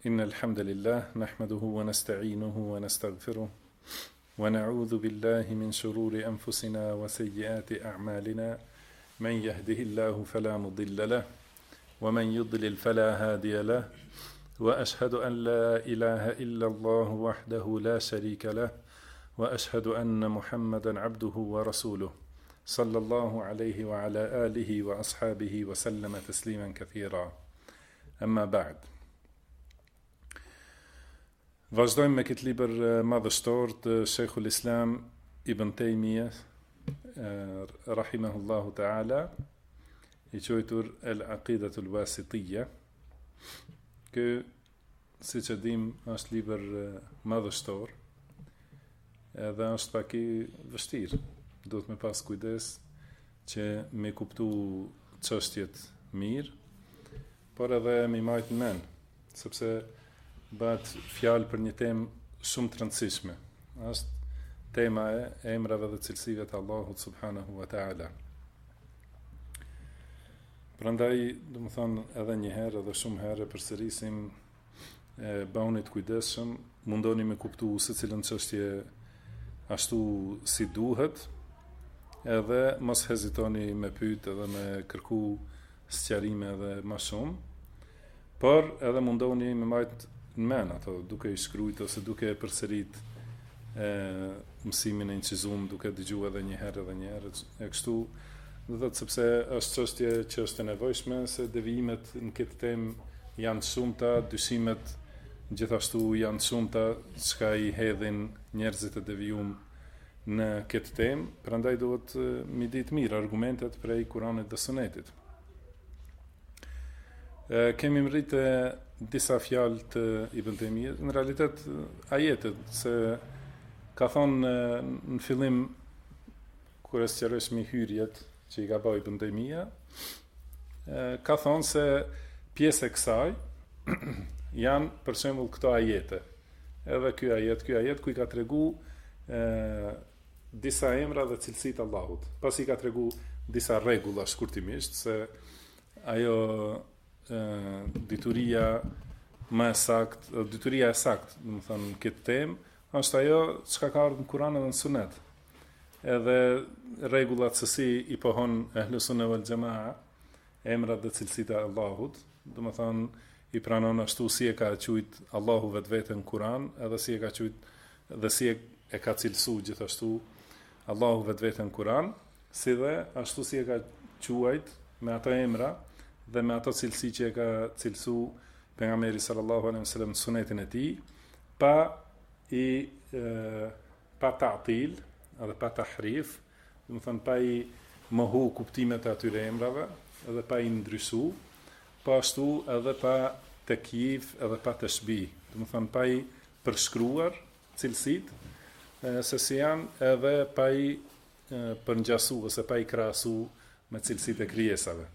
إن الحمد لله نحمده ونستعينه ونستغفره ونعوذ بالله من شرور أنفسنا وسيئات أعمالنا من يهده الله فلا مضل له ومن يضلل فلا هادي له وأشهد أن لا إله إلا الله وحده لا شريك له وأشهد أن محمدا عبده ورسوله صلى الله عليه وعلى آله وأصحابه وسلم تسليما كثيرا أما بعد. Vazhdojmë me këtë libër madhështor të Sheikhul Islam Ibn Taymiyah rahimahullahu ta'ala, i quajtur Al-Aqidatul Wasitiyya. Ky, siç e dim, është libër madhështor, edhe është pak i vështirë. Duhet me pas kujdes që me kuptu çështjet mirë, por edhe me majtë në men, sepse bëhet fjalë për një temë shumë të rëndësishme. Është tema e emrave dhe cilësive të Allahut subhanahu wa ta'ala. Prandaj, do të thonë edhe një herë edhe shumë herë përsërisim, bëhuni të kujdesshëm, mundoni me kuptu secilën çështje ashtu si duhet, edhe mos hezitoni me pyet edhe me kërku sqarime edhe më shumë, por edhe mundoni me majt në men ato, duke i shkrujt ose duke e përsërit mësimin e incizum, duke dëgju edhe një herë e kështu, dhe thot sepse është çështje që është e nevojshme, se devijimet në këtë temë janë shumëta, dyshimet gjithashtu janë shumëta, çka i hedhin njerëzit e devijum në këtë temë, prandaj duhet mi ditë mirë argumentet prej Kuranit dhe Sunetit. Kemi mritë disa fjalë të Ibn Taymiyah, në realitet ajetet, se ka thonë në fillim, kur e sqarosh mi hyrjet që i ka bëu Ibn Taymiyah, ka thonë se pjesë e kësaj janë për shembull këto ajete. Edhe ky ajet ku i ka tregu disa emra dhe cilësitë Allahut. Pas i ka tregu disa rregulla shkurtimisht, se ajo dituria e sakt, do të thonë këtë temë, është ajo çka ka ardhur në Kur'an dhe në Sunet. Edhe rregullat se si i pohon Ahlus Sunne wal Jamaa emrat dhe cilësitë e Allahut, do të thonë i pranon ashtu si e ka thujt Allahu vetveten në Kur'an, edhe si e ka thujt dhe si e ka cilësu gjithashtu Allahu vetveten në Kur'an, si dhe ashtu si e ka quajt me ato emra dhe me ato cilësi që e ka cilësu pejgamberi sallallahu alaihi wasallam në sunetin e tij, pa ta'til, edhe pa tahrif, do të thonë pa i mohu kuptimet e atyre emrave, edhe pa i ndryshu, pa ashtu edhe pa takyif, edhe pa tashbih, do të thonë pa i përshkruar cilësitë se si janë, edhe pa i përngjasu ose pa i krahasu me cilësitë e krijesave.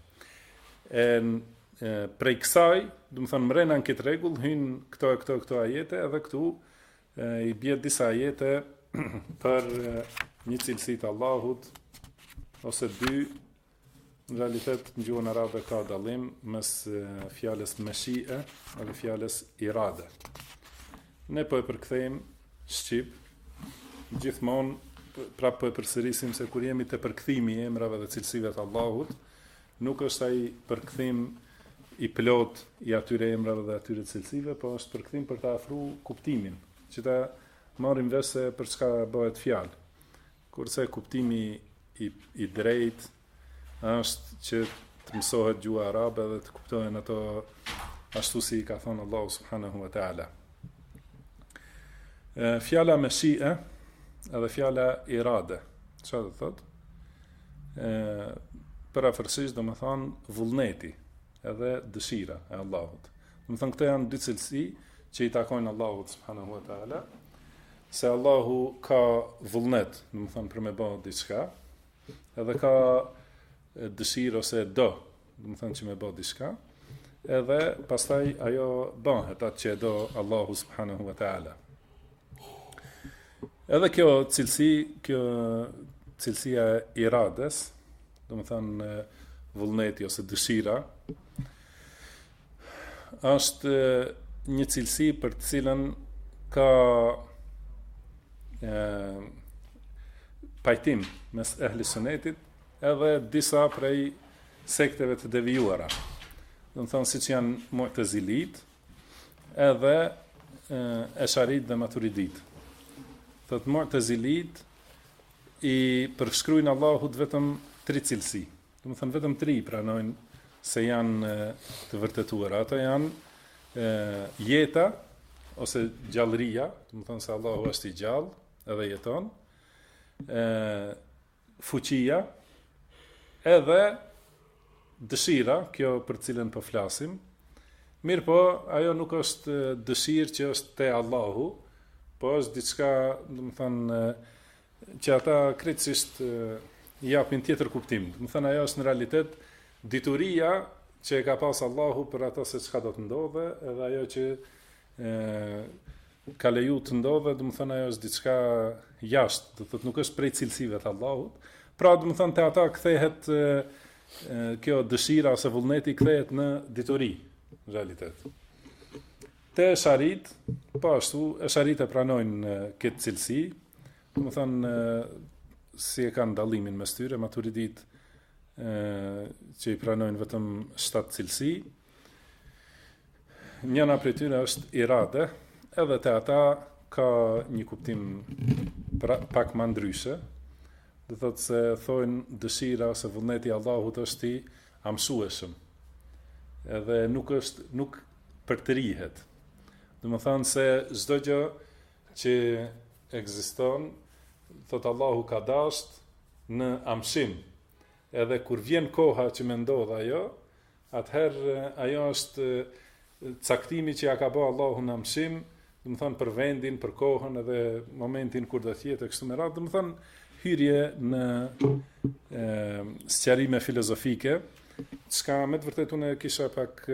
Prej kësaj, do të thonë mrena në këtë rregull hyjnë këto ajete, edhe këtu i bie disa ajete për një cilësi të Allahut ose dy. Në realitet në gjuhën arabe ka dallim mes fjalës mashia dhe fjalës irade. Ne po e përkthejmë shqip, gjithmonë prapë po e përsërisim se kur jemi te përkthimi i emrave dhe cilësive të Allahut, nuk është ai përkthim i plot i atyre emrave dhe atyre cilësive, po është përkthim për ta afruar kuptimin, që ta marrim vesh se për çka bëhet fjalë. Kurse kuptimi i drejt është që të mësohet gjuha arabe dhe të kuptohen ato ashtu si ka thonë Allahu subhanahu wa ta'ala. Fjala mashia edhe fjala irade, çfarë do thotë? Parafërsisht do të thonë vullneti edhe dëshira e Allahut. Do të thonë këto janë dy cilësi që i takojnë Allahut subhanahu wa ta'ala, se Allahu ka vullnet, do të thonë për me bëu diçka, edhe ka dëshirë ose do të thonë që me bëu diçka, edhe pastaj ajo bëhet atë që do Allahu subhanahu wa ta'ala. Edhe kjo cilësia e irades, do të thonë vullneti ose dëshira, është një cilësi për të cilën ka pajtim mes ehli sunetit edhe disa prej sekteve të devijuara. Do të thonë siç janë Mu'tazilit, edhe Esharit dhe Maturidit. Thot Mu'tazilit i përshkruajnë Allahut vetëm 3 cilësi. Do të thonë vetëm 3 pranojnë se janë të vërtetuara. Ato janë jeta ose gjallëria, do të thonë se Allahu është i gjallë edhe jeton, fuqia edhe dëshira, kjo për cilën po flasim. Mirë po, ajo nuk është dëshirë që është te Allahu, po është diçka, do të thonë, që ata krejtësisht japin tjetër kuptim. Do të thonë ajo është në realitet dituria që e ka pas Allahu për ato se çka do të ndodhe, edhe ajo që ka leju të ndodhe, do të thonë ajo është diçka jashtë, do të thotë nuk është prej cilësive të Allahut. Pra, do të thonë te ata kthehet kjo dëshira ose vullneti kthehet në dituri, në realitet. Te Esharit, po ashtu, Esharit e pranojnë këtë cilësi, do të thonë si e kanë dallimin mes tyre, Maturidit që i pranojnë vetëm 7 cilësi. Njëna prej tyre është irade, edhe te ata ka një kuptim pak më ndryshe. Do thotë se thonë dëshira ose vullneti i Allahut është i amsueshëm. Edhe nuk përtërihet. Do të thonë se çdo gjë që ekziston, thotë Allahu ka dashur në amshim. Edhe kur vjen koha që më ndodh ajo, atëherë ajo është caktimi që ja ka bërë Allahu në amshim, do të thonë për vendin, për kohën edhe momentin kur do të jetë kështu me radhë, do të thonë hyrje në sqarime filozofike, çka me të vërtetë unë kisha pak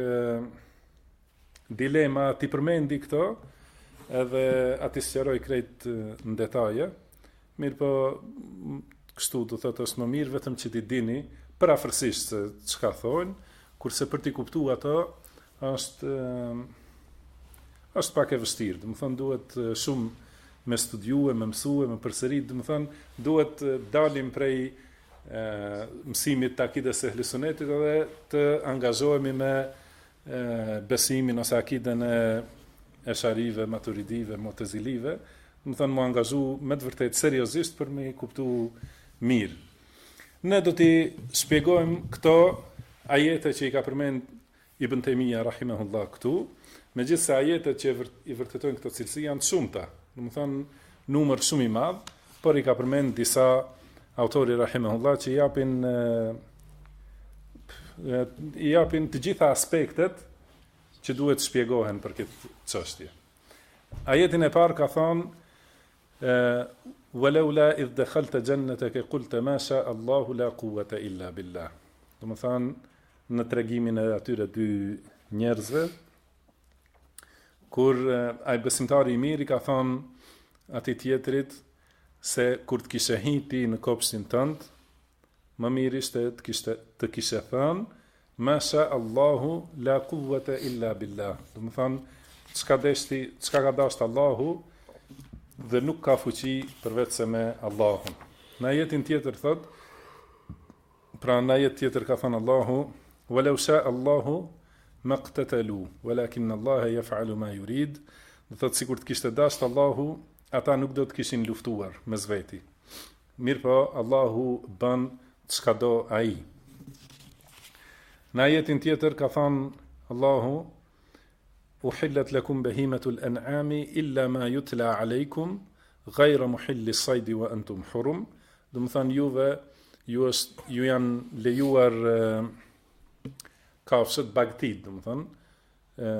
dilema ti përmendi këto, edhe ati sqaroj krejt në detaje. Mirë po, kështu do thotë është më mirë vetëm që ti dini parafërsisht se çka thonë, kurse për t'i kuptuar ato është pak e vështirë. Do të thonë duhet shumë me studiue, me mësue, me përsërit, do të thonë duhet dalim prej mësimit të akides e ehlisunetit edhe të angazhohemi me besimin ose akiden e Esharive, Maturidive, Mu'tazilive, do të thonë mu angazhu me të vërtet seriozisht për me kuptu mirë. Ne do t'i shpjegojmë këto ajete që i ka përmend Ibn Taymija rahimahullah këtu, megjithse ajetet që i vërtetojnë këto cilësi janë të shumta, do të thonë numër shumë i madh, por i ka përmend disa autori rahimahullah që i japin të gjitha aspektet që duhet shpjegohen për këtë çështje. Ajetin e parë ka thonë walaula idh dakhalta jannataka qulta ma sha Allahu la quwwata illa billah. Do të thonë në tregimin e atyre dy njerëzve, kur ai besimtari i mirë ka thonë atij tjetrit se kur të kishe hiti në kopshtin tënd, më mirë ishte të kishe thënë masha Allahu la quwwata illa billah. Do të thonë çka ka dashur Allahu dhe nuk ka fuqi përveç se me Allahun. Në ajetin tjetër thot, pra në ajet tjetër ka thënë Allahu walau sha Allahu maqtatalu walakin Allah yaf'alu ma yurid. Do thot sikur të kishte dashur Allahu, ata nuk do të kishin luftuar mes veti. Mirë po, Allahu bën çka do ai. Në ajetin tjetër ka thënë Allahu uhillat lakum bahimatul an'ami illa ma yutla alaykum ghayra muhilli as-sayd wa antum hurum. Do të thonë ju janë lejuar kafshët bagtit, do të thonë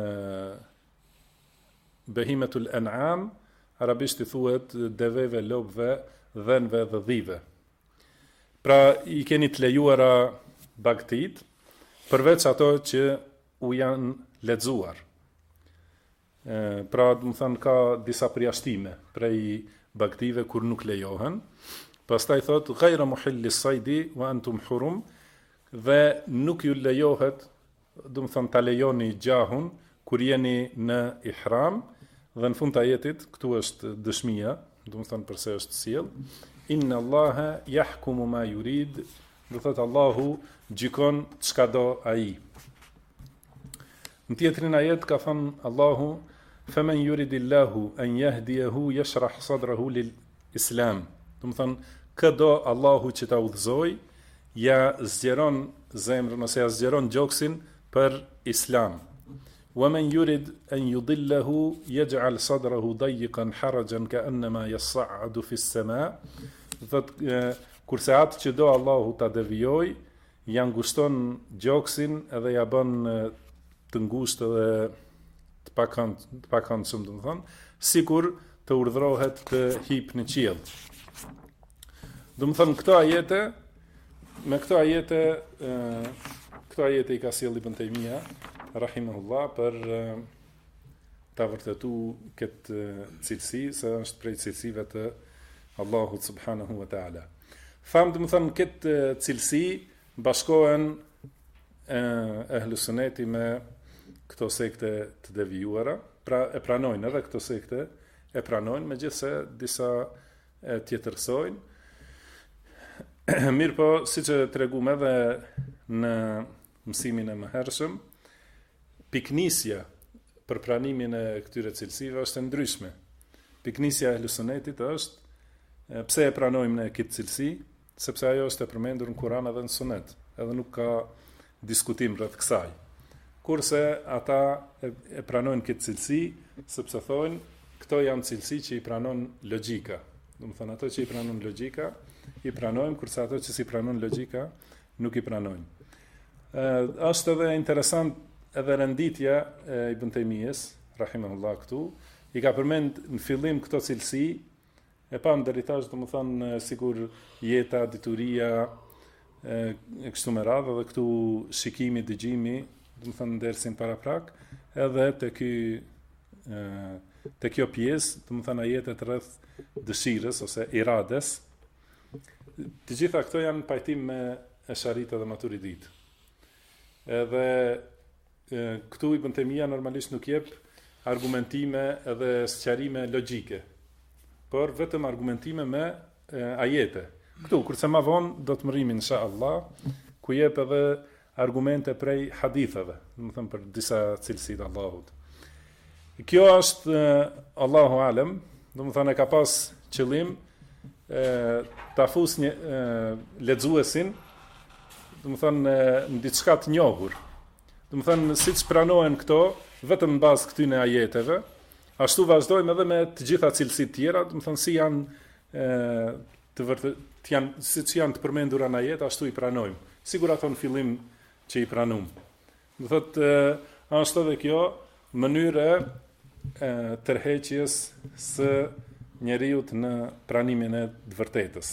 bahimatul an'am arabisht i thuhet deveve, lopëve, dhenve dhe dhive. Pra i keni të lejuara bagtit, përveç ato që u janë lexuar. Pra, do të thënë ka disa përjashtime prej bagtive kur nuk lejohen. Pastaj thot ghayra muhilli as-saydi wa antum hurum, dhe nuk ju lejohet, do të thënë ta lejoni gjahun kur jeni në ihram, dhe në fund të ajetit, këtu është dëshmia, do të thonë përse është sjell, inna Allaha yahkumu ma yurid, do thotë Allahu gjykon çka do ai. Në tjetrin ajet ka thënë Allahu, faman yuridillahu an yahdiyahu yashrah sadrahu lil Islam. Do të thonë, këdo Allahu që ta udhëzoj, ja zgjeron zemrën ose ja zgjeron gjoksin për Islam. ومن يرد أن يضله يجعل صدره ضيقا حرجا كأنما يصعد في السماء. Kurse atë që do Allahu ta devijoj, ja ngushton gjoksin edhe ja bën të ngushtë edhe të pakëndshëm, do të thonë, sikur të urdhrohet të hip në qiell. Do të thonë këto ajete i ka sjellë Ibn Taymija rahimahullah për ta vërtetu këtë cilësi, se është prej cilësive të Allahut subhanahu wa ta'ala. Tham të më thënë këtë cilësi bashkohen ehlu sunneti me këto sekte të devijuara, pra e pranojnë edhe këto sekte, e pranojnë, me gjithse disa e tjetërsojnë. Mirë po, si që të regum edhe në mësimin e mëhershëm, piknisja për pranimin e këtyre cilësive është e ndryshme. Piknisja e ehlu sunnetit është pse e pranojmë në këtë cilësi, sepse ajo është e përmendur në Kur'an edhe në Sunet, edhe nuk ka diskutim rreth kësaj. Kurse ata e pranojnë këtë cilësi, sepse thonë, këto janë cilësi që i pranon logjika. Do të thonë, ato që i pranon logjika, i pranojmë, kurse ato që si pranon logjika, nuk i pranojnë. Është edhe interesant edhe renditja e Ibn Taymijës, rahimahullah këtu, i ka përmend në fillim këto cilësi, e pa në deritash, do më thonë, sigur jeta, dituria, e kështu me radhë, dhe këtu shikimi, dëgjimi, do më thonë në dersin para prak, edhe të kjo pjesë, do më thonë ajetet rreth dëshirës, ose irades. Të gjitha këto janë pajtim me esharita dhe maturidit. Edhe këtu Ibn Taymija normalisht nuk jep argumentime edhe sqarime logjike, por vetëm argumentime me ajete. Këtu, kurse ma vonë, do të mërim inshallah, ku jep edhe argumente prej haditheve, do të them për disa cilësi të Allahut. Kjo është Allahu alem, do të thonë e ka pas qëllim ta fus një lexuesin, do të thonë në diçka të njohur. Do të thënë, siç pranohen këto, vetëm në bazë këtyre ajeteve, ashtu vazhdojmë edhe me të gjitha cilësitë tjera, do të thënë si siç janë të përmendura në ajet, ashtu i pranojmë. Sigur ato në fillim që i pranojmë. Do thotë, është edhe kjo mënyrë e tërheqjes së njeriut në pranimin e të vërtetës.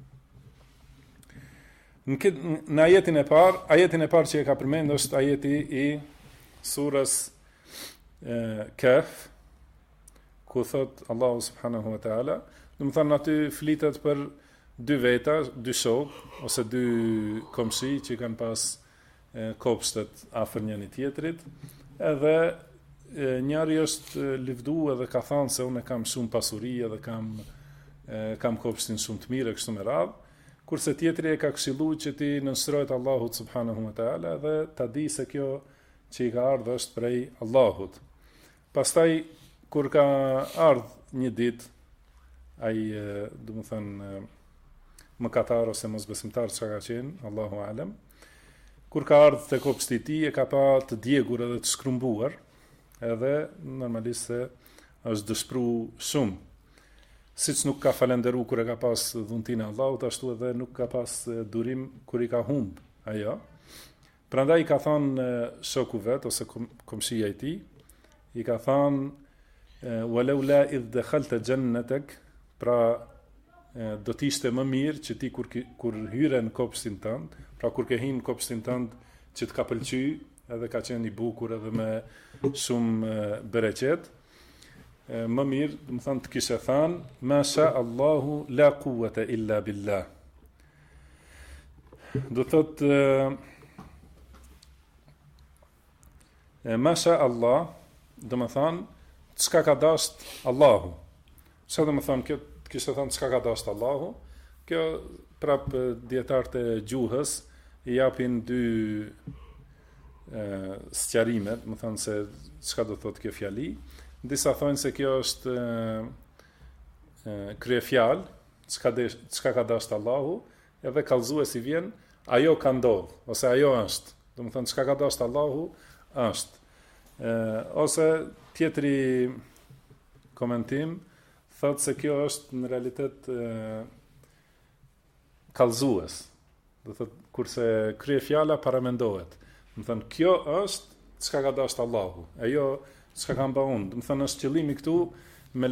Në ajetin e parë që e ka përmend është ajeti i surës Kahf, ku thot Allahu subhanahu wa ta'ala, do të thonë aty flitet për dy veta, dy shok ose dy komshi që kanë pas kopshtet afër njëri tjetrit, edhe njëri është lëvdu edhe ka thënë se unë kam shumë pasuri edhe kam kopshtin shumë të mirë kështu me radhë, kurse tjetri e ka këshilluar që ti nënstrohet Allahut subhanahu wa ta'ala dhe ta di se kjo që i ka ardhur është prej Allahut. Pastaj kur ka ardhur një ditë ai, do të thënë, mëkatar ose mosbesimtar çka ka qenë, Allahu alem, kur ka ardhur te kopshti i tij e ka pa të djegur edhe të shkrumbuar, edhe normalisht se është dëshpëruar shumë. Siç nuk ka falenderu kur e ka pas dhuntin e Allahut, ashtu edhe nuk ka pas durim kur i ka humb ajo. Prandaj i ka thënë shoku vet ose komshia i tij, i ka thënë walaula idh dakhalta jannatak, pra do të ishte më mirë që ti kur hyre në kopshtin tënd, pra kur ke hyrë në kopshtin tënd që të ka pëlqy, edhe ka qenë i bukur edhe me shumë bereqet, më mirë, do të thonë të kishe thënë, ma sha Allahu la quwwata illa billah. Do thotë Masha Allah, do më thonë, çka ka dasht Allahu. Çka do më thonë, kjo të kishte thonë çka ka dasht Allahu, kjo prap dietarët e gjuhës I japin dy sqarime, do më thonë se çka do thotë kjo fjali. Disa thonë se kjo është kryefjalë, çka ka dasht Allahu, edhe kallëzuesi vjen, ajo ka ndodhur, ose ajo është. Do më thonë çka ka dasht Allahu është. Ose tjetri komentim thotë se kjo është në realitet kallëzues. Do thotë kurse kryefjala paramendohet. Do thënë kjo është çka ka dashur Allahu. Ajo çka kam bë unë. Do thënë është qëllimi këtu me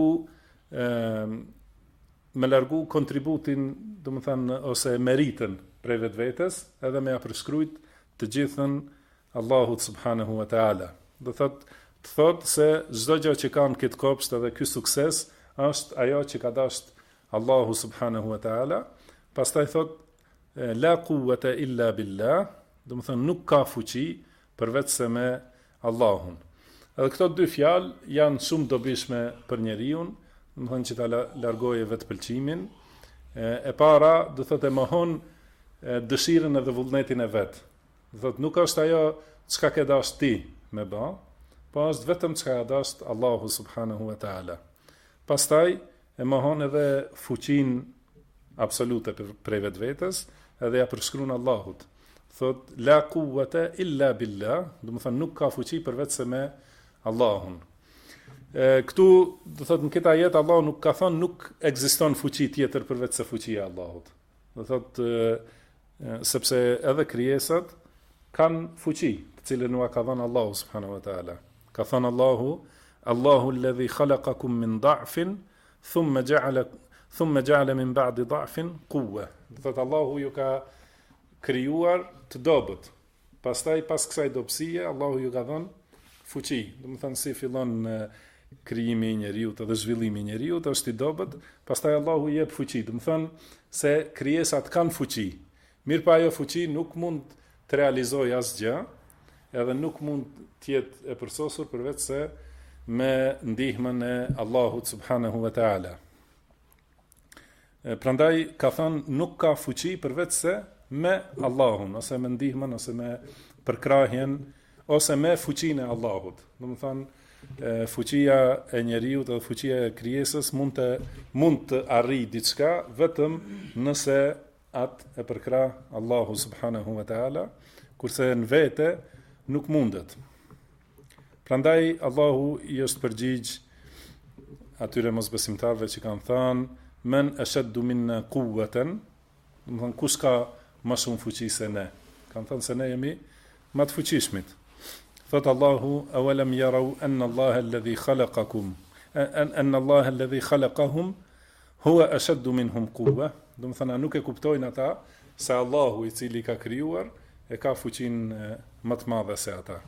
largu kontributin, do të thënë ose meritën prej vetvetes, edhe me ja përshkruajt të gjithën Allahut subhanahu wa taala. Do thotë se çdo gjë që kanë këtë kopsht edhe ky sukses është ajo që ka dashur Allahu subhanahu wa taala. Pastaj thotë la quwwata illa billah, do të thënë nuk ka fuqi përveç se me Allahun. Edhe këto dy fjalë janë shumë dobishme për njeriu, do të thënë që ta largojë vetpëlqimin. E para do thotë mohon dëshirën edhe vullnetin e vet. Do thotë nuk është ajo çka ke dashur ti me bë, po është vetëm çka ka dashur Allahu subhanahu wa taala. Pastaj e mohon edhe fuqinë absolute prej vetvetes, edhe ja përshkruan Allahut. Thot la quwwata illa billah, do të thënë nuk ka fuqi përveç se me Allahun. Këtu do thot në këtë ajet Allahu nuk ka thënë nuk ekziston fuqi tjetër përveç se fuqia e Allahut. Do thot sepse edhe krijesat kanë fuqi, të cilën nuk ka dhënë Allahu subhanahu wa taala. Ka thënë Allahu alladhi khalaqakum min da'fin thumma ja'ala min ba'di da'fin quwwa. Do thot Allahu ju ka krijuar të dobët. Pastaj pas kësaj dobësie Allahu ju ka dhënë fuqi. Do të thënë si fillon krijimi I njeriut dhe zhvillimi I njeriut është I dobët, pastaj Allahu jep fuqi. Do të thënë se krijesat kanë fuqi. Mirë pa ajo fuqi nuk mund të realizojë asgjë, edhe nuk mund të jetë e përsosur përveç se me ndihmën e Allahut subhanahu wa taala. Prandaj ka thënë nuk ka fuqi përveç se me Allahun, ose me ndihmën, ose me përkrahjen, ose me fuqinë e Allahut. Do të thënë fuqia e njeriut dhe fuqia e krijesës mund të arrijë diçka vetëm nëse atë e përkrah Allahu subhanahu wa taala, kurse në vete nuk mundet. Prandaj Allahu I është përgjigj atyre mosbesimtarëve që kanë thënë men ashaddu minna quwwatan, do të thënë kush ka më shumë fuqi se ne. Kanë thënë se ne jemi më të fuqishmit. Thot Allahu awalam yarau anna Allah alladhi khalaqakum anna Allah alladhi khalaqahum huwa ashaddu minhum quwwa. Do të thënë nuk e kuptojnë ata se Allahu I cili ka krijuar e ka fuqinë më të madhe se ata.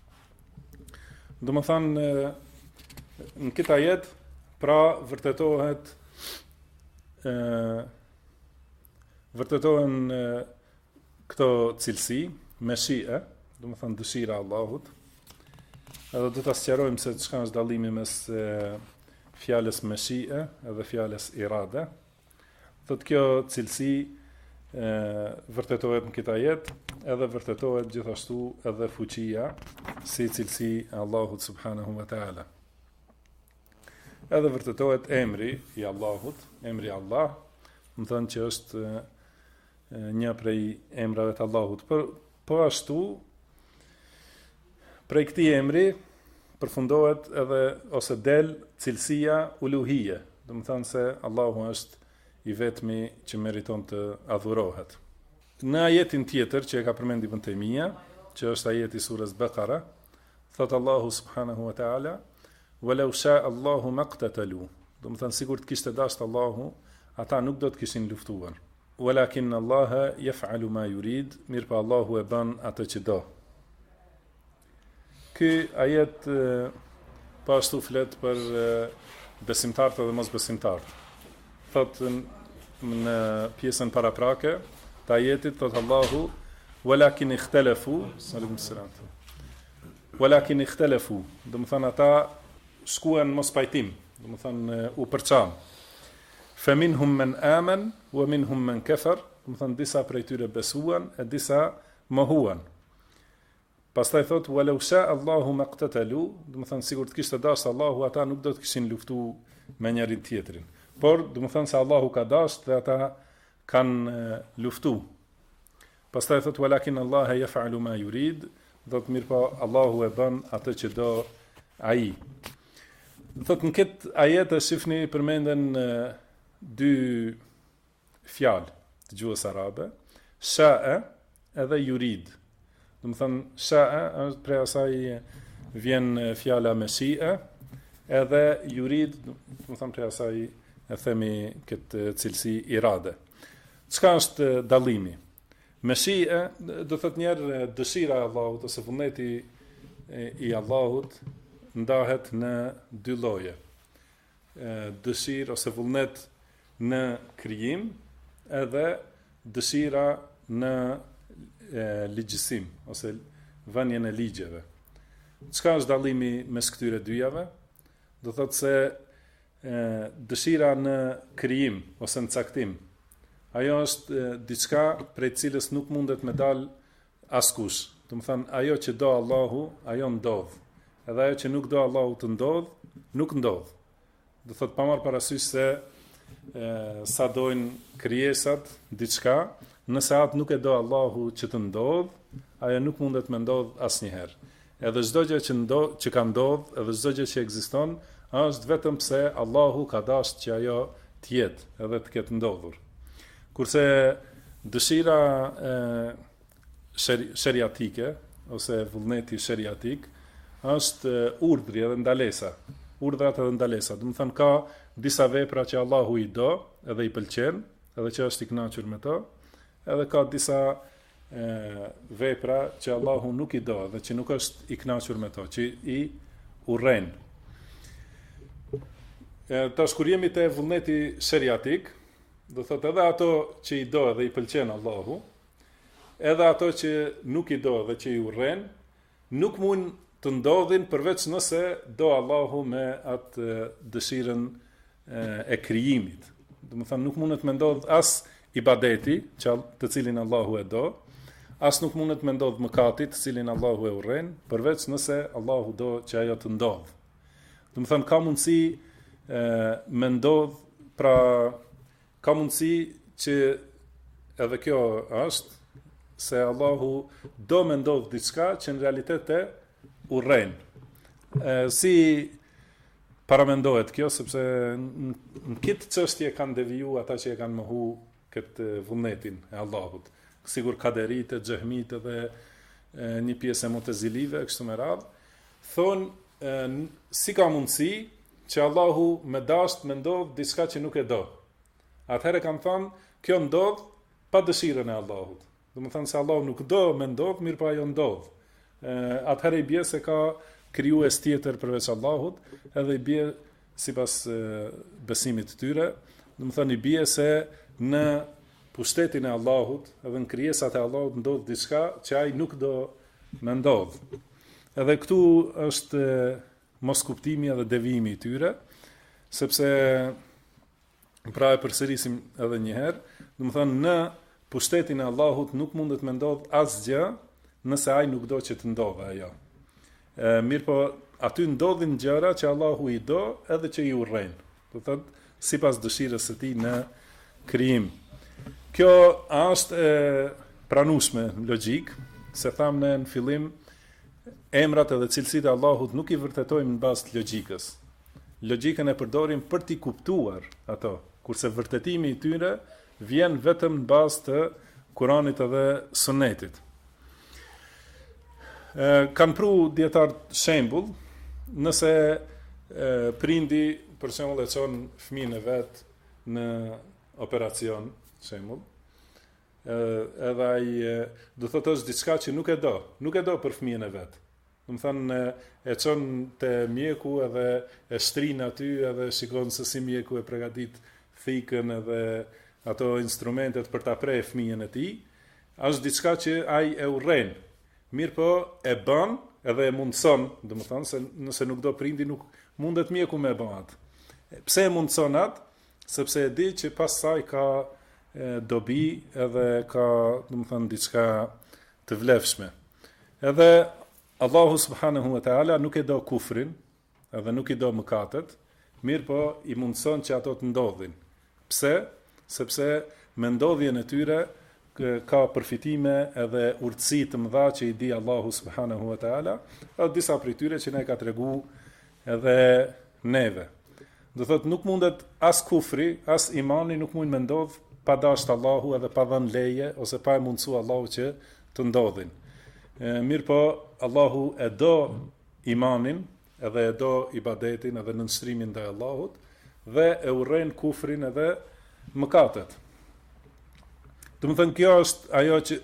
Do të thënë në këtë ajet pra vërtetohen këto cilësi me shie, do të thënë dëshira e Allahut. Edhe do ta sqarojmë se çka është dallimi mes fjalës me shie edhe fjalës irade. Thotë kjo cilësi vërtetohet në këtë ajet, edhe vërtetohet gjithashtu edhe fuqia si cilësi e Allahut subhanahu wa taala. Edhe vërtetohet emri I Allahut, emri Allah, më thënë që është një prej emrave të Allahut. Po ashtu, prej këtij emri përfundohet edhe ose del cilësia uluhije, do të thënë se Allahu është I vetmi që meriton të adhurohet. Në ajetin tjetër që e ka përmendur Ibn Taymija, që është ajeti surës Baqara, thot Allahu subhanahu wa taala walau shaa Allahu maqtatalu. Do të thënë sigurt kishte dashur Allahu, ata nuk do të kishin luftuar. Walakin Allaha yaf'alu ma yurid, mirë pa Allahu e bën atë që do. Ky ajet po ashtu flet për besimtarët dhe mosbesimtarët. Thot në pjesën paraprake të ajetit thot Allahu walakin ikhtalafu, sallallahu alaihi wasallam. walakin ikhtalafu, do të thonë ata shkuan mos pajtim, do të thonë u përçan. Faminhum man aman wa minhum man kafar, do të thonë disa prej tyre besuan e disa mohuan. Pastaj thot walau sha Allahu maqtatalu, do të thonë sikur të kishte dashur Allahu ata nuk do të kishin luftuar me njërin tjetrin. Por do të thonë se Allahu ka dashur dhe ata kanë luftu. Pastaj thot walakin Allah yaf'alu ma yurid, do të mirë po Allahu e bën atë që do ai. Thot në këtë ajet e shifni përmenden dy fjalë të gjuhës arabe, sha'a edhe yurid. Do të thënë sha'a është prej asaj vjen fjala meshi'a, edhe yurid do të thënë prej asaj e themi këtë cilësi irade. Çka është dallimi? Meshi'a do thot njerë dëshira e Allahut ose vullneti i Allahut ndahet në dy lloje. Dëshirë ose vullnet në krijim edhe dëshira në ligjësim ose vënien e ligjeve. Çka është dallimi mes këtyre dyjave? Do thot se dëshira në krijim ose në caktim, ajo është diçka prej cilës nuk mundet me dal askush. Do të thënë ajo që do Allahu, ajo ndodh. Edhe ajo që nuk do Allahu të ndodh, nuk ndodh. Do thot pa marrë parasysh se sa dojnë krijesat diçka, nëse atë nuk e do Allahu që të ndodh, ajo nuk mundet me ndodh asnjëherë. Edhe çdo gjë që ka ndodh, edhe çdo gjë që ekziston, është vetëm pse Allahu ka dashur që ajo të jetë, edhe të ketë ndodhur. Kurse dëshira sheriatike ose vullneti sheriatik është urdhri edhe ndalesa. Urdhrat edhe ndalesa. Do të thënë ka disa vepra që Allahu i do, edhe i pëlqen, edhe që është i kënaqur me to, edhe ka disa vepra që Allahu nuk i do dhe që nuk është i kënaqur me to, që i urren. Tash kur jemi te vullneti sheriatik, do thot edhe ato që i do dhe i pëlqen Allahu, edhe ato që nuk i do dhe që i urren, nuk mund të ndodhin përveç nëse do Allahu me atë dëshirën e krijimit. Do të thënë nuk mundet me ndodh as ibadeti, të cilin Allahu e do, as nuk mundet me ndodh mëkati, të cilin Allahu e urren, përveç nëse Allahu do që ajo të ndodh. Do të thënë ka mundësi me ndodh, pra ka mundësi që edhe kjo është se Allahu do me ndodh diçka që në realitet e urren. Si paramendohet kjo, sepse në këtë çështje kanë deviju ata që e kanë mohu këtë vullnetin e Allahut. Sigur kaderit, xehmit dhe një pjesë e mutezilive, kështu me radhë, thonë si ka mundësi që Allahu me dasht me ndodh diçka që nuk e do. Atëherë kanë thënë, kjo ndodh pa dëshirën e Allahut. Do të thënë se Allahu nuk do me ndodh, mirë pa ajo ndodh. Atëherë i bie se ka krijues tjetër përveç Allahut, edhe i bie sipas besimit të tyre, do të thënë i bie se në pushtetin e Allahut, edhe në krijesat e Allahut ndodh diçka që ai nuk do me ndodh. Edhe këtu është mos kuptimi edhe devijimi i tyre, sepse pra e përsërisim edhe një herë, do të thënë në pushtetin e Allahut nuk mundet me ndodh asgjë nëse ai nuk do që të ndodhë ajo. Mirë po, aty ndodhin gjëra që Allahu i do edhe që i urren. Do të thotë sipas dëshirës së tij në krijim. Kjo është pranueshme në logjik, se thamë në fillim, emrat edhe cilësitë e Allahut nuk i vërtetojmë në bazë të logjikës. Logjikën e përdorim për t'i kuptuar ato, kurse vërtetimi i tyre vjen vetëm në bazë të Kuranit edhe Sunetit. Kanë pru dietar shembull, nëse prindi për shembull e çon fëmijën e vet në operacion, shembull, edhe ai do thotë është diçka që nuk e do për fëmijën e vet. Do të thënë e çon te mjeku edhe e shtrin aty edhe shikon se si mjeku e përgatit thikën edhe ato instrumentet për ta prerë fëmijën e tij, është diçka që ai e urren. Mirë po e bën edhe e mundson, domethënë se nëse nuk do prindi nuk mundet mjeku me bë atë. Pse e mundson atë? Sepse e di që pas saj ka dobi edhe ka, domethënë, diçka të vlefshme. Edhe Allahu subhanahu wa taala nuk e do kufrin, edhe nuk i do mëkatet, mirë po i mundson që ato të ndodhin. Pse? Sepse me ndodhjen e tyre ka përfitime edhe urtësi të mëdha që i di Allahu subhanahu wa taala, edhe disa prej tyre që ne ka tregu edhe neve. Do thot nuk mundet as kufri, as imani nuk mund me ndodh pa dashur Allahu edhe pa dhënë leje ose pa e mundsuar Allahu që të ndodhin. Mirë po Allahu e do imanin, edhe e do ibadetin edhe nënshtrimin ndaj Allahut dhe e urren kufrin edhe mëkatet. Domethënë kjo është ajo që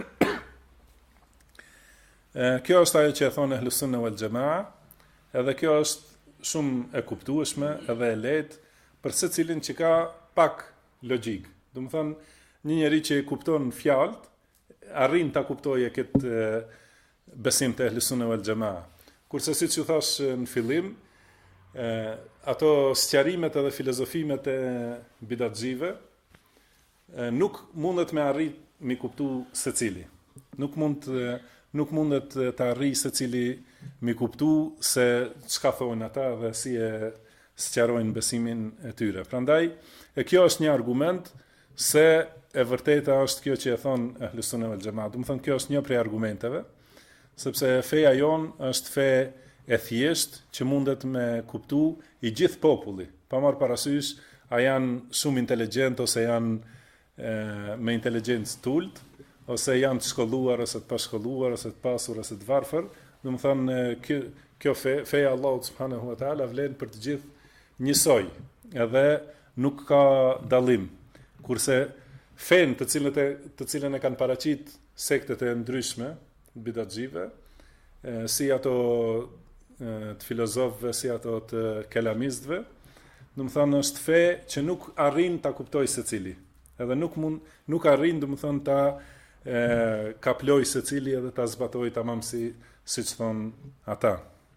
kjo është ajo që e thonë Ahlus Sunna wal Jamaa, edhe kjo është shumë e kuptueshme edhe e lehtë për secilin që ka pak logjik. Domethënë një njeri që kupton fjalët arrin ta kuptojë këtë besim të Ahlus Sunna wal Jamaa. Kurse siç u thash në fillim, ato sqarimet edhe filozofimet e bidatxive nuk mundet me arrit mi kuptu secili. Nuk mundet të arrijë secili mi kuptu se çka thonë ata dhe si e sqarojnë besimin e tyre. Prandaj, kjo është një argument se e vërteta është kjo që e thon Ahlus Sunna wal Jamaa. Do të thonë kjo është një prej argumenteve, sepse feja jon është fe e thjesht që mundet me kuptu i gjithë populli, pa marrë parasysh a janë shumë inteligjent ose janë me inteligjencë t'ulët, ose janë të shkolluar ose të pashkolluar ose të pasur ose të varfër. Do të thonë kjo feja Allahut subhanahu wa taala vlen për të gjithë njësoj, edhe nuk ka dallim. Kurse fen të cilën e kanë paraqit sektet e ndryshme bidatxive, si ato të filozofëve, si ato të kelamistëve, do të thonë është fe që nuk arrin ta kuptojë secili. Edhe nuk arrin, do të thonë, ta kaploj secili edhe ta zbatoj tamam siç thon ata.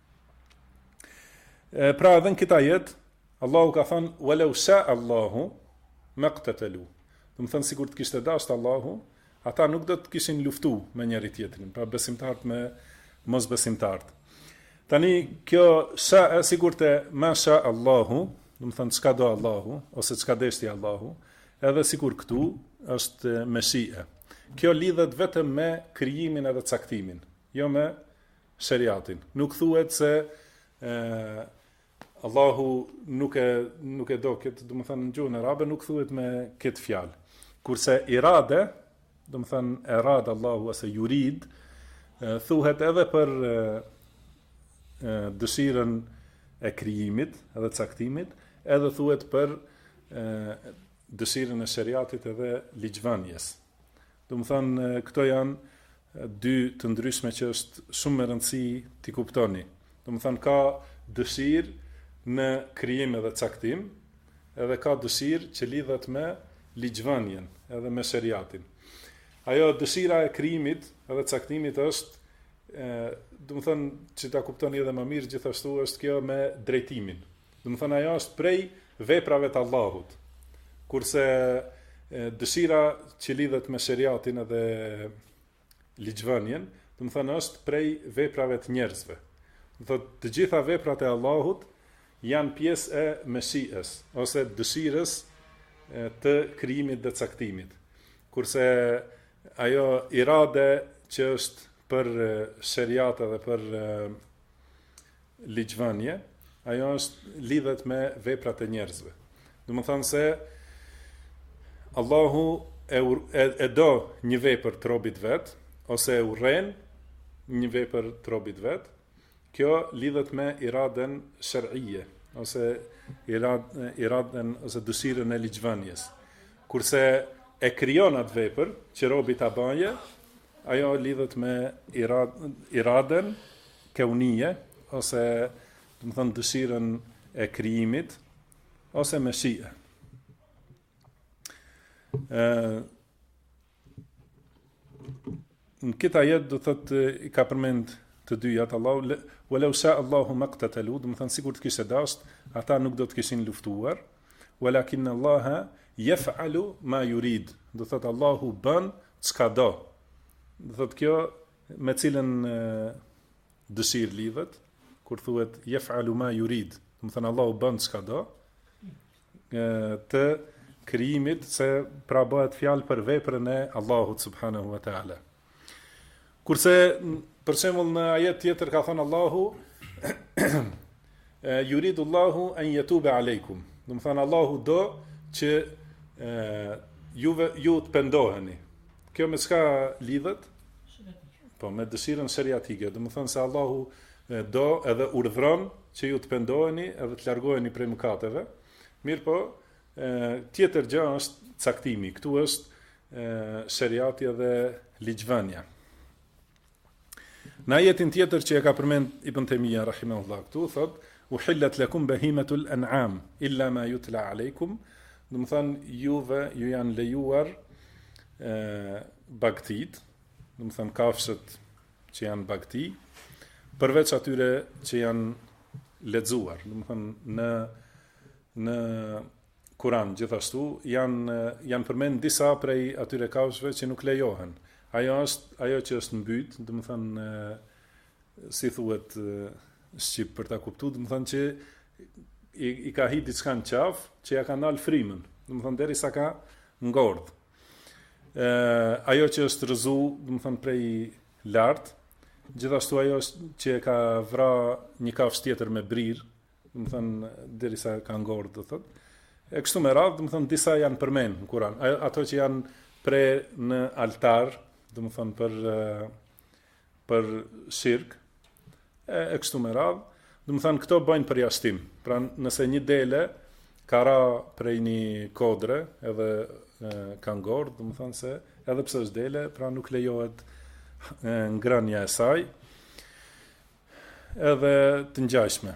Pra edhe në këtë ajet Allahu ka thënë walau sha Allahu maqtatalu. Do të thonë sikur të kishte dashur Allahu, ata nuk do të kishin luftu me njëri tjetrin, pra besimtarët me mosbesimtarët. Tani kjo sha sikur të ma sha Allahu, do të thonë çka do Allahu ose çka deshti Allahu, edhe sikur këtu është meshie. Kjo lidhet vetëm me krijimin edhe caktimin, jo me shariatin. Nuk thuhet se Allahu nuk e do këtë, do të thënë në gjuhën arabe nuk thuhet me këtë fjalë. Kurse irade, do të thënë erad Allahu ose yurid, thuhet edhe për dëshirën e krijimit edhe caktimit, edhe thuhet për dëshirën e shariatit edhe ligjvënies. Do të thënë këto janë dy të ndryshme që është shumë me rëndësi t'i kuptoni. Do të thënë ka dëshirë në krijim edhe caktim, edhe ka dëshirë që lidhet me ligjvënien edhe me shariatin. Ajo dëshira e krijimit edhe caktimit është do të thënë që ta kuptoni edhe më mirë, gjithashtu është kjo me drejtimin. Do të thënë ajo është prej veprave të Allahut. Kurse dëshira që lidhet me shariatin edhe ligjvënien, do të thënë është prej veprave të njerëzve. Do thotë të gjitha veprat e Allahut janë pjesë e meshies ose dëshirës të krijimit dhe caktimit. Kurse ajo irade që është për shariat dhe për ligjvënie, ajo është lidhet me veprat e njerëzve. Do të thonë se Allahu e do një vepër të robit vet, ose e urren një vepër të robit vet. Kjo lidhet me iraden shar'ie, ose iraden ose dëshirën e ligjvënies. Kurse e krijon atë vepër që robi ta bëjë, ajo lidhet me iraden kaunie, ose do të thonë dëshirën e krijimit, ose me shije. Në këtë ajet do thotë i ka përmend të dyjat Allahu walau sha Allahu maqtatalu, do të thënë sikur të kishte dashur, ata nuk do të kishin luftuar, walakin Allah yaf'alu ma yurid, do thotë Allahu bën çka do. Do thotë kjo me cilën dëshirë lidhet, kur thuhet yaf'alu ma yurid, do të thënë Allahu bën çka do, të krijimit, se pra bëhet fjalë për veprën e Allahut subhanahu wa taala. Kurse për shembull në ajet tjetër ka thënë Allahu yuridu Allahu an yatuba aleikum. Do të thënë Allahu do që ju të pendoheni. Kjo me çka lidhet? Po me dëshirën shariatike. Do të thënë se Allahu do edhe urdhron që ju të pendoheni edhe të largoheni prej mëkateve. Mirë po, tjetër gjë është caktimi. Këtu është shariati edhe ligjvënia. Në ajetin tjetër që e ka përmend Ibn Taymija rahimahullah këtu thot uhillat lakum bahimatul an'am illa ma yutla alaykum, do të thënë juve ju janë lejuar bagtit, do të thënë kafshët që janë bagti, përveç atyre që janë lexuar, do të thënë në Kur'an gjithashtu janë përmend disa prej atyre kafshëve që nuk lejohen. Ajo që është mbyt, do të thënë si thuhet shqip për ta kuptuar, do të thënë që i ka hi diçka në qafë që ja ka ndal frymën, do të thënë derisa ka ngordh. Ajo që është rëzu, do të thënë prej lart, gjithashtu ajo që e ka vra një kafshë tjetër me brir, do të thënë derisa ka ngordh, do thotë. E kështu me radhë, do të thënë disa janë përmend në Kur'an. Ato që janë pre në altar, do të thënë për shirk, e kështu me radhë, do të thënë këto bëjnë përjashtim. Pra nëse një dele ka ra prej një kodre edhe ka ngordh, do të thënë se edhe pse është dele, pra nuk lejohet ngrënia e saj, edhe të ngjashme.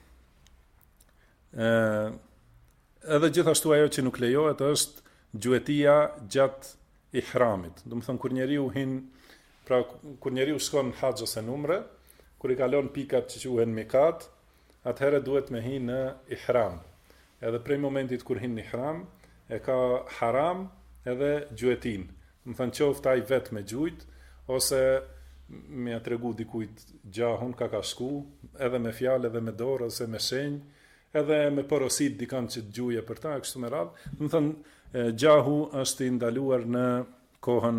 Edhe gjithashtu ajo që nuk lejohet është gjuetia gjatë ihramit. Do të thënë kur njeriu kur njeriu shkon në haxh ose në umre, kur i kalon pikat që quhen mikat, atëherë duhet me hi në ihram. Edhe prej momentit kur hin në ihram, e ka haram edhe gjuetin. Do të thënë qoftë ai vetë me gjujt, ose me ja tregu dikujt gjahun ka shku, edhe me fjalë, edhe me dorë, ose me shenjë, edhe me porosit dikan që të gjuje për ta, kështu me radhë. Do të thënë gjahu është i ndaluar në kohën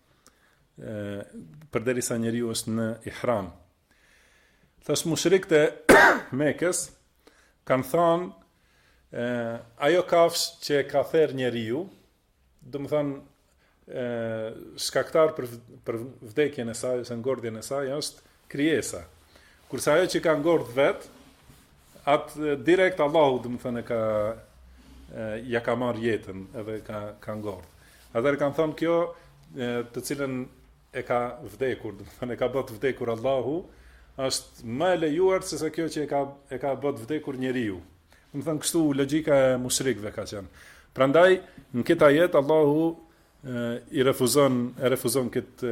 përderisa njeriu është në ihram. Thash mushrikët e Mekës kanë thënë ajo kafsh që ka therr njeriu, do të thënë shkaktar për vdekjen e saj ose ngordhjen e saj është krijesa. Kurse ajo që ka ngordh vet, atë direkt Allahu, do të thënë ja ka marr jetën edhe ka ngordh. Atëherë kanë thënë kjo të cilën e ka vdekur, do të thënë e ka bërë vdekur Allahu, është më e lejuar se sa kjo që e ka bërë vdekur njeriu. Do të thënë kështu logjika e mushrikëve ka qenë. Prandaj në këtë ajet Allahu e refuzon këtë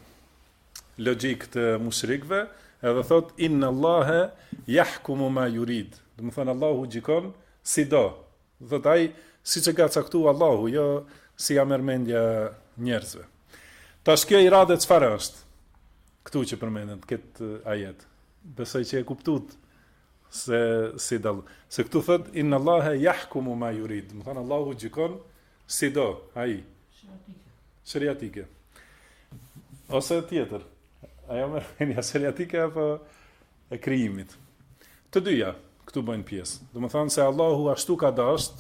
logjikë të mushrikëve, edhe thot inna Allahe yahkumu ma yurid. Do të thënë Allahu gjikon si do. Thot ai siç e ka caktuar Allahu, jo si ja merr mendja njerëzve. Tash kjo irade çfarë është? Këtu që përmendet këtë ajet. Besoj që e kuptuat se si dall. Se këtu thot inna Allahe yahkumu ma yurid. Do të thënë Allahu gjikon si do, ai. Shariatike. Ose tjetër. Ajo me rënja shariatike apo e krijimit. Të dyja këtu bëjnë pjesë. Do të thonë se Allahu ashtu ka dashur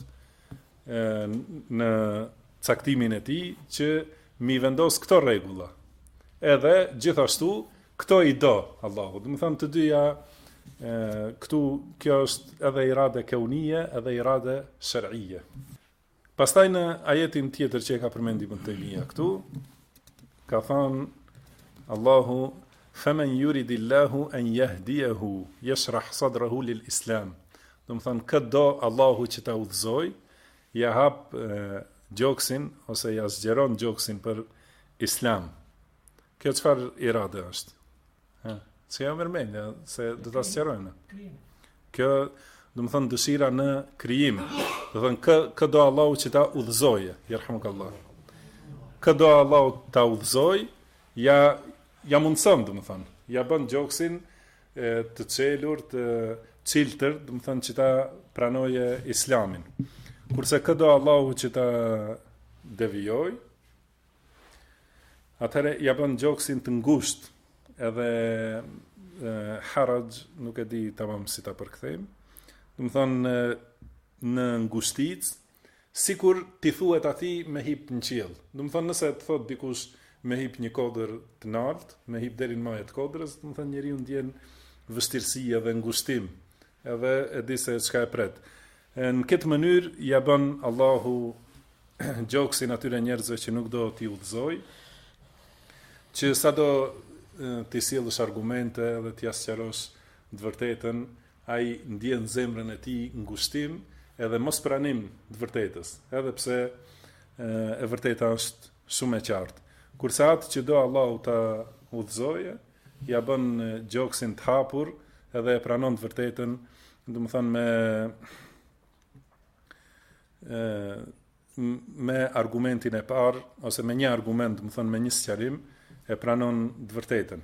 në caktimin e tij që mi vendos këto rregulla. Edhe gjithashtu këto i do Allahu. Do të thonë të dyja këtu kjo është edhe irade kaunie edhe irade shar'ie. Pastaj në ajetin tjetër që e ka përmendur Ibn Taymija këtu ka thënë Allahu faman yuridillahu an yahdiyahu yashrah sadrahu lilislam. Do të thënë këdo Allahu që ta udhëzoj, ja hap gjoksin ose ja zgjeron gjoksin për Islam. Kjo çfarë irade është? Se jam mërmendja, se do ta sqarojmë. Kjo, do të thonë dëshira në krijim. Do thonë kë do Allahu që ta udhëzoje, yerhamukallah. Kë do Allahu ta udhëzoj, ja mundson, do të thonë. Ja bën gjoksin të çelur, të ciltër, do të thonë që ta pranoje Islamin. Kurse kë do Allahu që ta devijoj, atëherë ja bën gjoksin të ngushtë, edhe haraj, nuk e di tamam si ta përkthejmë. Do të thonë në ngushticë, sikur ti thuhet atij me hip në qiell. Do të thonë nëse të thot dikush me hip një kodër të lartë, me hip deri në majë të kodrës, do të thonë njeriu ndjen vështirësi edhe ngushtim, edhe e di se çka e pret. Në këtë mënyrë ja bën Allahu gjoksin atyre njerëzve që nuk do t'i udhëzoj, që sado t'i sjellësh argumente dhe t'i sqarosh të vërtetën, ai ndjen zemrën e tij ngushtim edhe mos pranim të vërtetës, edhe pse e vërteta është shumë e qartë. Kurse atë që do Allahu ta udhëzoje, ja bën gjoksin të hapur edhe e pranon të vërtetën, do të thonë me argumentin e parë, ose me një argument, do të thonë me një sqarim, e pranon të vërtetën.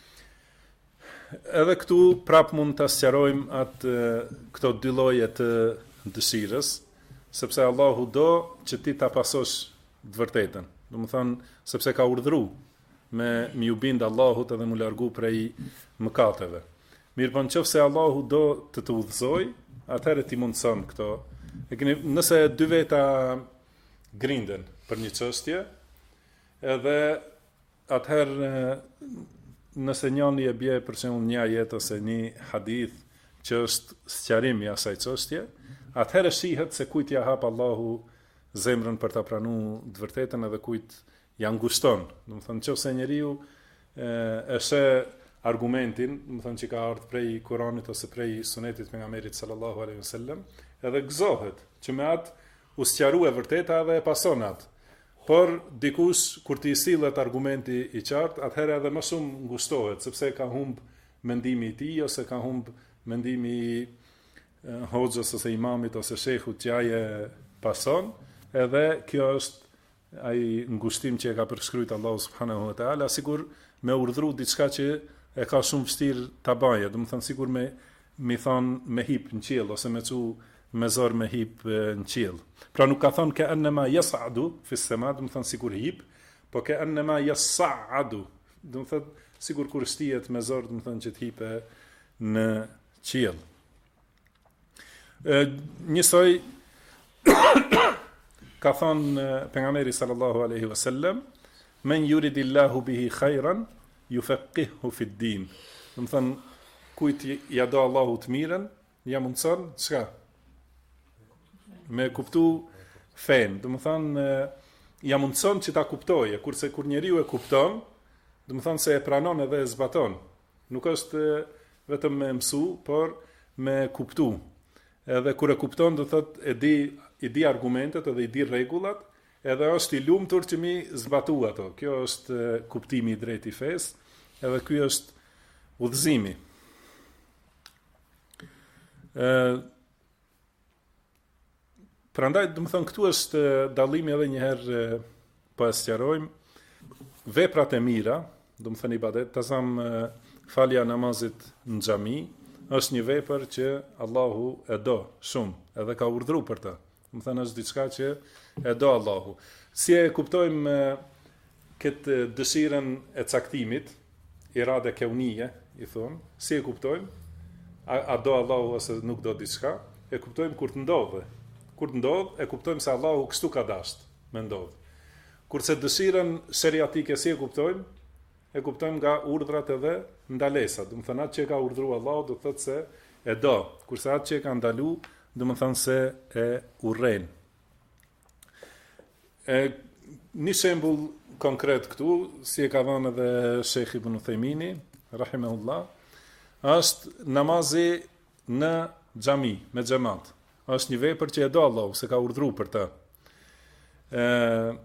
Edhe këtu prap mund ta sqarojmë këto dy lloje të dëshirës, sepse Allahu do që ti ta pasosh të vërtetën. Do të thonë sepse ka urdhëruar me u bind Allahut edhe mu largu prej mëkateve. Mirë, po nëse Allahu do të udhëzoj, atëherë ti mundson këto. Nëse dy veta grinden për një çështje, edhe atëherë nëse njëri e bie për shembull një ajet ose një hadith që është sqarim i asaj çështje, atëherë shihet se kujt ja hap Allahu zemrën për ta pranuar të vërtetën edhe kujt ja ngushton. Do të thonë nëse njeriu e sheh argumentin, do të thonë që ka ardhur prej Kuranit ose prej Sunetit pejgamberit sallallahu alaihi wasallam, edhe gëzohet që me atë u sqarua e vërteta edhe e pason atë. Por dikush kur t'i sillet argumenti i qartë, atëherë edhe më shumë ngushtohet, sepse ka humb mendimi i tij ose ka humb mendimi i hoxhës ose imamit ose shehut që ai e pason, edhe kjo është ai ngushtim që e ka përshkruajtur Allahu subhanahu wa taala, sikur me urdhëru diçka që e ka shumë vështirë ta baje, do të thonë sikur me thon me hip në qiell ose me çu me zor me hip në qiell. Pra nuk ka thonë ke annema yas'adu fi as-sama, do të thonë sikur hip, po ke annema yas'adu, do të thotë sikur kur shtihet me zor, do të thonë që të hipe në qiell. Njësoj ka thonë pejgamberi sallallahu alaihi wasallam, men yuridillahu bihi khairan yufaqihu fi ad-din. Do të thonë kujt ja do Allahu të mirën, ja mundson çka? Me kuptu fen, do të thonë ja mundson që ta kuptojë, kurse kur njeriu e kupton, do të thonë se e pranon edhe e zbaton. Nuk është vetëm me mësu, por me kuptu. Edhe kur e kupton, do thotë i di argumentet edhe i di rregullat, edhe është i lumtur që mi zbatu ato. Kjo është kuptimi i drejtë i fesë, edhe ky është udhëzimi. Prandaj, do të thonë, këtu është dallimi edhe një herë po e sqarojmë. Veprat e mira, do të thonë ibadet, tazam falja namazit në xhami, është një vepër që Allahu e do shumë, edhe ka urdhëruar për ta. Do të thonë është diçka që e do Allahu. Si e kuptojmë këtë dëshirën e caktimit, irade keunije, i thonë, si e kuptojmë? A do Allahu ose nuk do diçka? E kuptojmë kur të ndodhe. Kur të ndodh, e kuptojmë se Allahu kështu ka dashur me ndodh. Kurse dëshirën sheriatike si e kuptojmë nga urdhrat edhe ndalesat. Do të thonë atë që ka urdhëruar Allahu do të thotë se e do, kurse atë që ka ndaluar do të thonë se e urren. Një shembull konkret këtu, si e ka dhënë edhe Sheikh Ibn Uthaymini, rahimahullah, është namazi në xhami me xhamat. Është një vepër që e do Allahu, se ka urdhëruar për ta.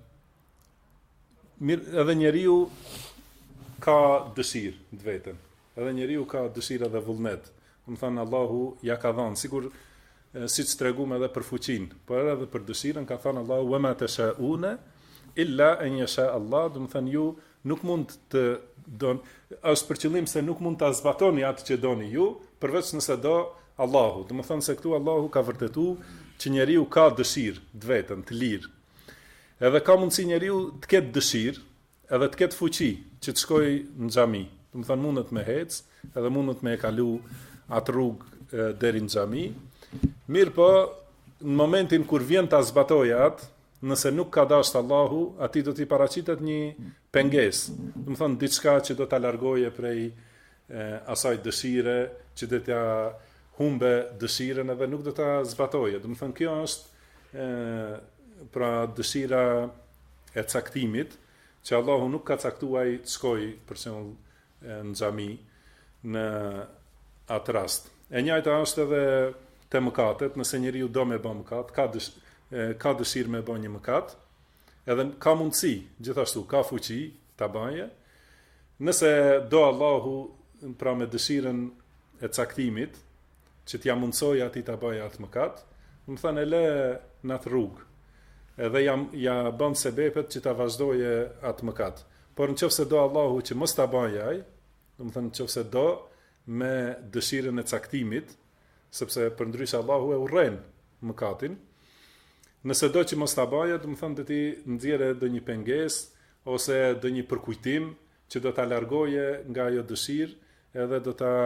Mirë, edhe njeriu ka dëshirë të vetën. edhe njeriu ka dëshira dhe vullnet. Do të thënë Allahu ja ka dhënë, sikur siç treguam edhe për fuqinë, por edhe për dëshirën ka thënë Allahu wa ma tashauna illa an yasha Allah, do të thënë ju nuk mund të është për qëllim se nuk mund ta zbatoni atë që doni ju, përveç nëse do Allahu. Do të thënë se këtu Allahu ka vërtetuar që njeriu ka dëshirë të vetën, të lirë. Edhe ka mundësi njeriu të ketë dëshirë, edhe të ketë fuqi që të shkojë në xhami. Do të thënë mundet me hec, edhe mundet me e kalu atë rrugë deri në xhami. Mirë po, në momentin kur vjen ta zbatojë atë, nëse nuk ka dashur Allahu, atij do t'i paraqitet një pengesë. Do të thënë diçka që do ta largoje prej asaj dëshire, që do t'ja humbe dëshirën edhe nuk do ta zbatoje. Do të thënë kjo është pra dëshira e caktimit, që Allahu nuk ka caktuar të shkojë për shembull në xhami në atë rast. E njëjta është edhe te mëkatet, nëse njeriu do me bë mëkat, ka dëshirë me bë një mëkat, edhe ka mundësi, gjithashtu ka fuqi ta bëje. Nëse do Allahu pra me dëshirën e caktimit, që t'ja mundsoj atij ta bëjë atë mëkat, do të thënë e le në atë rrugë. Edhe ja bën sebepet që ta vazhdoje atë mëkat. Por nëse do Allahu që mos ta bëjë ai, do të thënë nëse do me dëshirën e caktimit, sepse përndryshe Allahu e urren mëkatin. Nëse do që mos ta bëjë, do të thënë do t'i nxjerrë do një pengesë ose do një përkujtim që do ta largoje nga ajo dëshirë, edhe do ta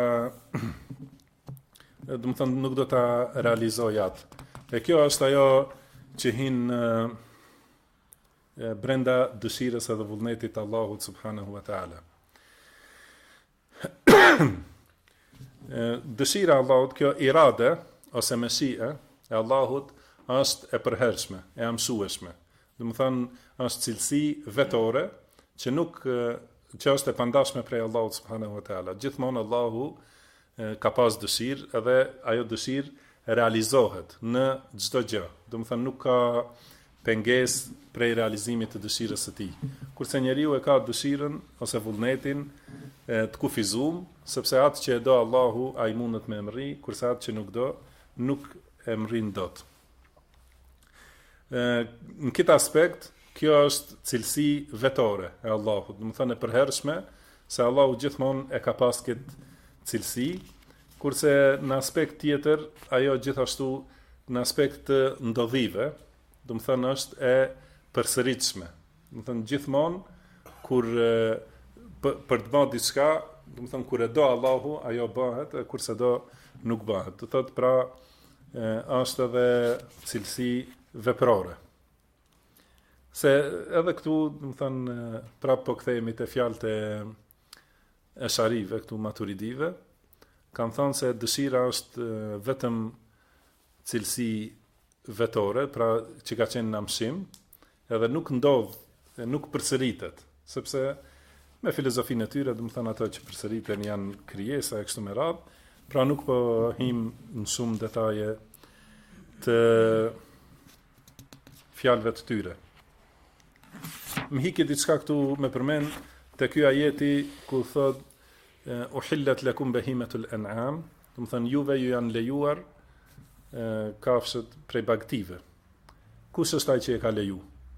do të thënë nuk do ta realizojë atë. E kjo është ajo që hin brenda dëshirës edhe vullnetit të Allahut subhanahu wa taala. Dëshira e Allahut, kjo irade ose meshia e Allahut është e përhershme, e mësueshme. Do të thënë është cilësi vetore që nuk që është e pandashme prej Allahut subhanahu wa taala. Gjithmonë Allahu ka pas dëshirë, edhe ajo dëshirë realizohet në çdo gjë. Do të thënë nuk ka pengesë prej realizimit të dëshirës së tij. Kurse njeriu e ka dëshirën ose vullnetin të kufizuar, sepse atë që e do Allahu ai mundet me emri, kurse atë që nuk do, nuk e emrin dot. Në këtë aspekt, kjo është cilësi vetore e Allahut, do të thënë e përhershme, se Allahu gjithmonë e ka pas këtë cilësi, kurse në aspekt tjetër, ajo gjithashtu në aspekt të ndodhive, do të thënë është e përsëritshme. Do të thënë gjithmonë kur për të bërë diçka, do të thënë kur e do Allahu, ajo bëhet, e kurse do nuk bëhet. Do thotë pra është edhe cilësi veprore. Se edhe këtu, do të thënë prapë po kthehemi te fjalët e sharive, këtu maturidive, kanë thënë se dëshira është vetëm cilësi vetore, pra që ka qenë në mësim, edhe nuk ndodh, nuk përsëritet, sepse me filozofinë e tyre, do të thënë ato që përsëriten janë krijesa e kështu me radhë, pra nuk po him në shumë detaje të fjalëve të tyre. Më hiki diçka këtu me përmend te ky ajeti ku thot uhillat lakum bahimatul an'am, do të thënë juve ju janë lejuar kafshët prej bagtive. Kush është ai që e ka leju?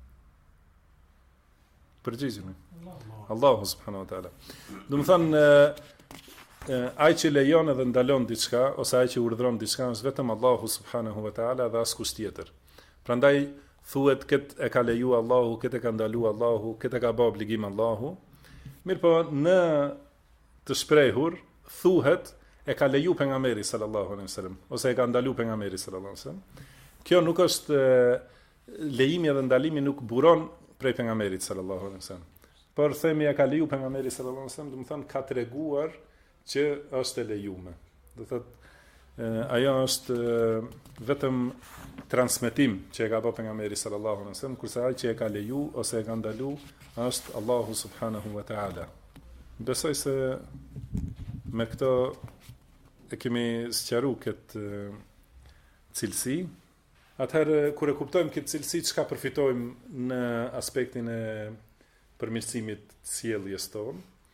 Përgjigjeni. Allahu subhanahu wa taala. Do të thënë ai që lejon edhe ndalon diçka ose ai që urdhëron diçka është vetëm Allahu subhanahu wa taala dhe askush tjetër. Prandaj thuhet këtë e ka leju Allahu, këtë e ka ndalu Allahu, këtë e ka bë obligim Allahu. Mirpo në të shprehur thuhet e ka leju pejgamberi sallallahu alaihi wasallam ose e ka ndalu pejgamberi sallallahu alaihi wasallam. Kjo nuk është lejimi dhe ndalimi nuk buron prej pejgamberit sallallahu alaihi wasallam. Por themi e ka leju pejgamberi sallallahu alaihi wasallam, do të thonë ka treguar që është e lejuar. Do thotë ajo është vetëm transmetim që e ka bërë pejgamberi sallallahu alaihi wasallam, kurse ai që e ka leju ose e ka ndalu është Allahu subhanahu wa taala. Besoj se me këto e kemi sqaruar këtë cilësi. Atëherë kur e kuptojmë këtë cilësi, çka përfitojmë në aspektin e përmirësimit të sjelljes tonë?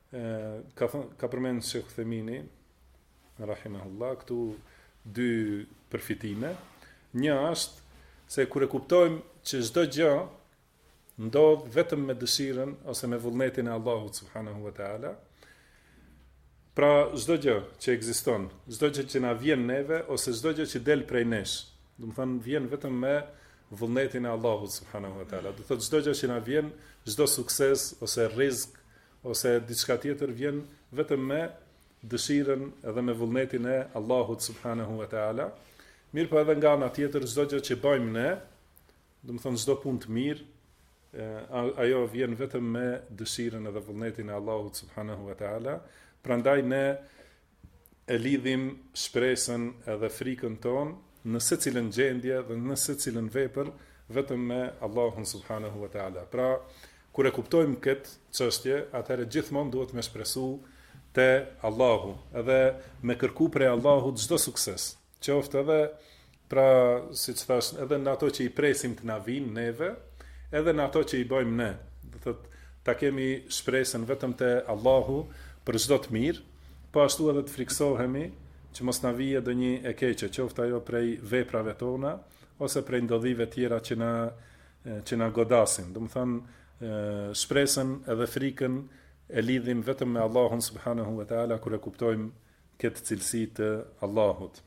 ka përmend Sheikh Themini rahimahullah këtu dy përfitime. Një është se kur e kuptojmë që çdo gjë ndodh vetëm me dëshirën ose me vullnetin e Allahut subhanahu wa taala. Pra çdo gjë që ekziston, çdo gjë që na vjen neve ose çdo gjë që del prej nesh, do të thonë vjen vetëm me vullnetin e Allahut subhanahu wa taala. Do thotë çdo gjë që na vjen, çdo sukses ose rrezik ose diçka tjetër vjen vetëm me dëshirën edhe me vullnetin e Allahut subhanahu wa taala. Mirë po edhe nga ana tjetër çdo gjë që bëjmë ne, do të thonë çdo punë të mirë, ajo vjen vetëm me dëshirën edhe vullnetin e Allahut subhanahu wa taala. Prandaj ne e lidhim shpresën edhe frikën tonë në secilën gjendje dhe në secilën vepër vetëm me Allahun subhanahu wa taala. Pra, kur e kuptojmë këtë çështje, atëherë gjithmonë duhet me shpresu te Allahu, edhe me kërku prej Allahut çdo sukses. Qoftë edhe, pra, siç thash, edhe në ato që i presim të na vinë neve, edhe në ato që i bëjmë ne. Do thotë, ta kemi shpresën vetëm te Allahu për çdo të mirë, po ashtu edhe të friksohemi që mos na vijë ndonjë e keqe, qoftë ajo prej veprave tona ose prej ndodhive tjera që na godasin. Do të thonë shpresën edhe frikën e lidhim vetëm me Allahun subhanahu wa taala kur e kuptojmë këtë cilësi të Allahut.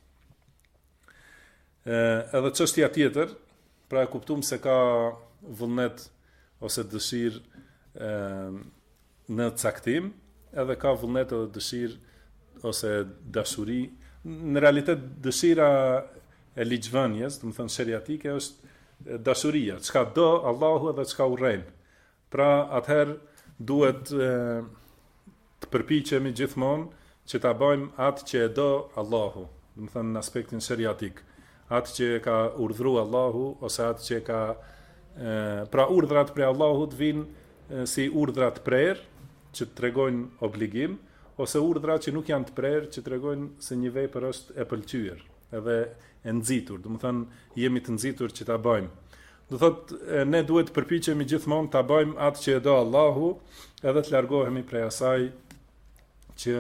Edhe çështja tjetër, pra e kuptuam se ka vullnet ose dëshirë në caktim, edhe ka vullnet edhe dëshirë ose dashuri. Në realitet dëshira e ligjvënies, do të thënë sheriatike, është dashuria, çka do Allahu edhe çka urren. Pra atëherë duhet të përpiqemi gjithmonë që ta bëjmë atë që e do Allahu, do të thënë në aspektin sheriatik, atë që ka urdhëruar Allahu ose atë që ka pra urdhrat prej Allahut vijnë si urdhra të prerë që të tregojnë obligim, ose urdhra që nuk janë të prerë, që tregojnë se një vepër është e pëlqyer, edhe e nxitur, do të thënë jemi të nxitur që ta bëjmë. Do thotë ne duhet të përpiqemi gjithmonë ta bëjmë atë që e do Allahu, edhe të largohemi prej asaj që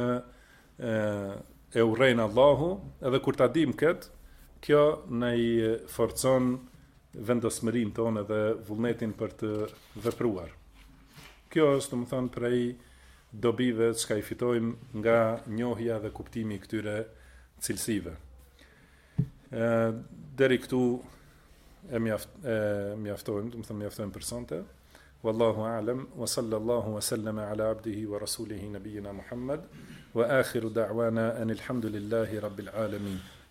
e urren Allahu, edhe kur ta dim këtë, kjo na i forcon vendosmërinë tonë dhe vullnetin për të vepruar. Kjo është, do të thonë, prej dobive që i fitojmë nga njohja dhe kuptimi i këtyre cilësive. Deri këtu e mjaftojmë, do të thonë mjaftojmë për sonte. Wallahu a'lam wa sallallahu wa sallama ala abdihi wa rasulihi nabiyina Muhammad wa akhiru da'wana anil hamdulillahi rabbil alamin.